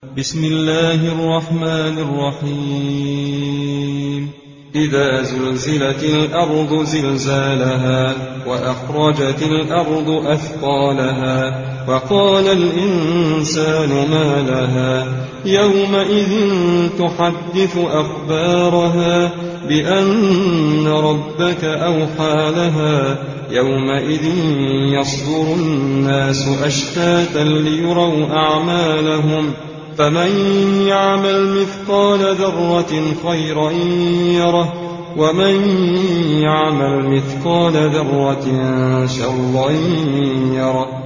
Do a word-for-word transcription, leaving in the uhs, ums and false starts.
بسم الله الرحمن الرحيم إذا زلزلت الأرض زلزالها وأخرجت الأرض أثقالها وقال الإنسان ما لها يومئذ تحدث أخبارها بأن ربك أوحى لها يومئذ يصدر الناس أشتاتا ليروا أعمالهم فمن يعمل مثقال ذرة خيرا يره ومن يعمل مثقال ذرة شرا يره.